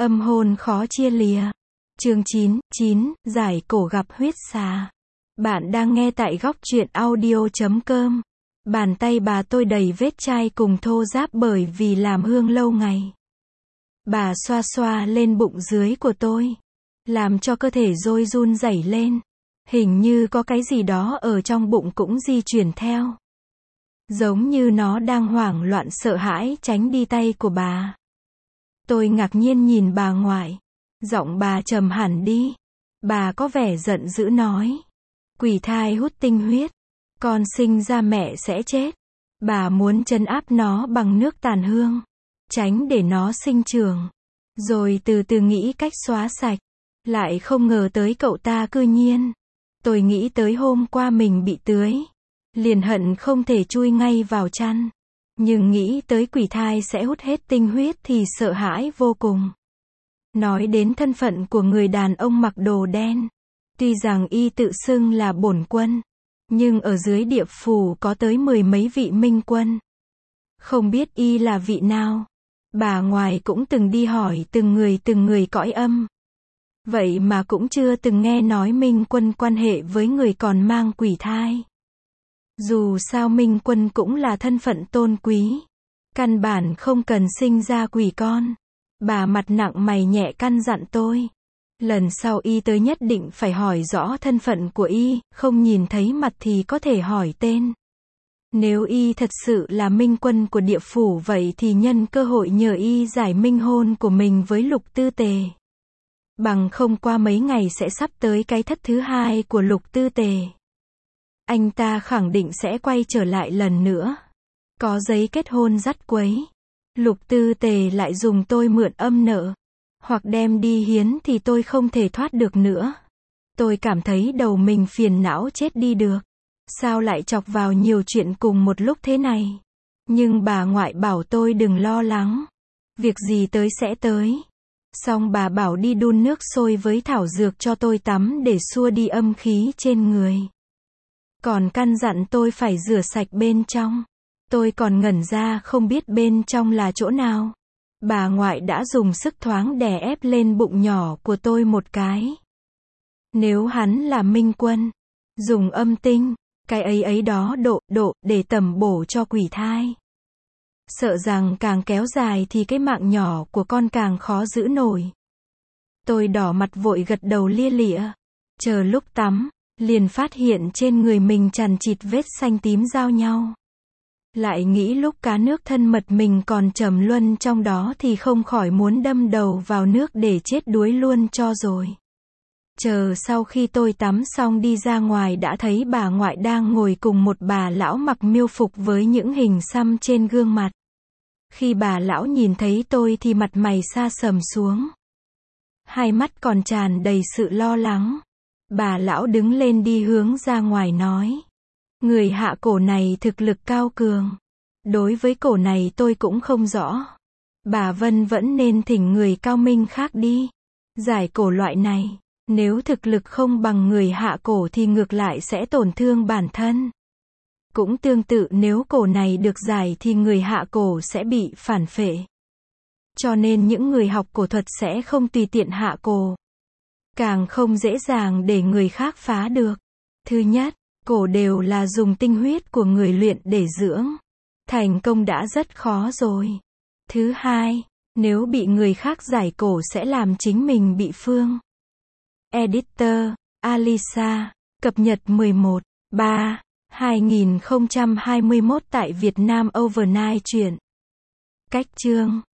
Âm hôn khó chia lìa. Chương 9, giải cổ gặp huyết xà. Bạn đang nghe tại góc truyện audio.com. Bàn tay bà tôi đầy vết chai cùng thô ráp bởi vì làm hương lâu ngày. Bà xoa xoa lên bụng dưới của tôi, làm cho cơ thể tôi run rẩy lên. Hình như có cái gì đó ở trong bụng cũng di chuyển theo. Giống như nó đang hoảng loạn sợ hãi tránh đi tay của bà. Tôi ngạc nhiên nhìn bà ngoại. Giọng bà trầm hẳn đi. Bà có vẻ giận dữ nói. Quỷ thai hút tinh huyết. Con sinh ra mẹ sẽ chết. Bà muốn trấn áp nó bằng nước tàn hương. Tránh để nó sinh trưởng. Rồi từ từ nghĩ cách xóa sạch. Lại không ngờ tới cậu ta cư nhiên. Tôi nghĩ tới hôm qua mình bị tưới. Liền hận không thể chui ngay vào chăn. Nhưng nghĩ tới quỷ thai sẽ hút hết tinh huyết thì sợ hãi vô cùng. Nói đến thân phận của người đàn ông mặc đồ đen. Tuy rằng y tự xưng là bổn quân. Nhưng ở dưới địa phủ có tới 10 mấy vị minh quân. Không biết y là vị nào. Bà ngoại cũng từng đi hỏi từng người cõi âm. Vậy mà cũng chưa từng nghe nói minh quân quan hệ với người còn mang quỷ thai. Dù sao minh quân cũng là thân phận tôn quý. Căn bản không cần sinh ra quỷ con. Bà mặt nặng mày nhẹ căn dặn tôi. Lần sau y tới nhất định phải hỏi rõ thân phận của y, không nhìn thấy mặt thì có thể hỏi tên. Nếu y thật sự là minh quân của địa phủ vậy thì nhân cơ hội nhờ y giải minh hôn của mình với Lục Tư Tề. Bằng không qua mấy ngày sẽ sắp tới cái thất thứ hai của Lục Tư Tề. Anh ta khẳng định sẽ quay trở lại lần nữa. Có giấy kết hôn dắt quấy. Lục Tư Tề lại dùng tôi mượn âm nợ. Hoặc đem đi hiến thì tôi không thể thoát được nữa. Tôi cảm thấy đầu mình phiền não chết đi được. Sao lại chọc vào nhiều chuyện cùng một lúc thế này? Nhưng bà ngoại bảo tôi đừng lo lắng. Việc gì tới sẽ tới. Xong bà bảo đi đun nước sôi với thảo dược cho tôi tắm để xua đi âm khí trên người. Còn căn dặn tôi phải rửa sạch bên trong. Tôi còn ngẩn ra không biết bên trong là chỗ nào. Bà ngoại đã dùng sức thoáng đè ép lên bụng nhỏ của tôi một cái. Nếu hắn là minh quân, dùng âm tinh, cái ấy đó độ để tẩm bổ cho quỷ thai. Sợ rằng càng kéo dài thì cái mạng nhỏ của con càng khó giữ nổi. Tôi đỏ mặt vội gật đầu lia lịa. Chờ lúc tắm, liền phát hiện trên người mình chằng chịt vết xanh tím giao nhau. Lại nghĩ lúc cá nước thân mật mình còn trầm luân trong đó thì không khỏi muốn đâm đầu vào nước để chết đuối luôn cho rồi. Chờ sau khi tôi tắm xong đi ra ngoài đã thấy bà ngoại đang ngồi cùng một bà lão mặc miêu phục với những hình xăm trên gương mặt. Khi bà lão nhìn thấy tôi thì mặt mày sa sầm xuống. Hai mắt còn tràn đầy sự lo lắng. Bà lão đứng lên đi hướng ra ngoài nói. Người hạ cổ này thực lực cao cường. Đối với cổ này tôi cũng không rõ. Bà Vân vẫn nên thỉnh người cao minh khác đi. Giải cổ loại này, nếu thực lực không bằng người hạ cổ thì ngược lại sẽ tổn thương bản thân. Cũng tương tự nếu cổ này được giải thì người hạ cổ sẽ bị phản phệ. Cho nên những người học cổ thuật sẽ không tùy tiện hạ cổ. Càng không dễ dàng để người khác phá được. Thứ nhất, cổ đều là dùng tinh huyết của người luyện để dưỡng. Thành công đã rất khó rồi. Thứ hai, nếu bị người khác giải cổ sẽ làm chính mình bị phương. Editor, Alisa, cập nhật 11/3/2021 tại Việt Nam Overnight truyện. Cách chương